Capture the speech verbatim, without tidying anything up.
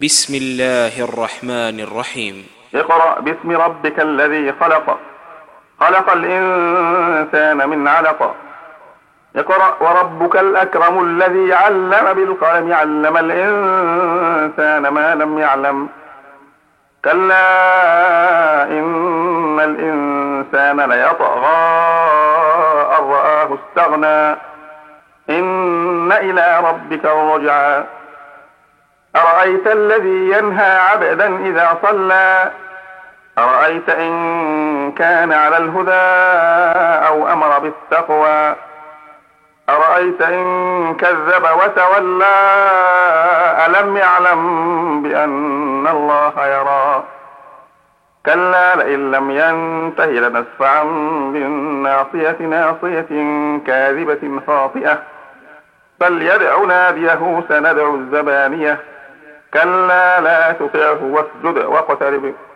بسم الله الرحمن الرحيم. اقرأ باسم ربك الذي خلق خلق الإنسان من علق اقرأ وربك الأكرم الذي علم بالقلم علم الإنسان ما لم يعلم كلا إن الإنسان ليطغى أن رآه استغنى إن إلى ربك الرجعى أرأيت الذي ينهى عبدا إذا صلى أرأيت إن كان على الهدى أو أمر بالتقوى أرأيت إن كذب وتولى ألم يعلم بأن الله يرى كلا لئن لم ينته لنسفعا بالناصية ناصية كاذبة خاطئة فليدع ناديه سندع الزبانية كلا لا تطعه واسجد واقترب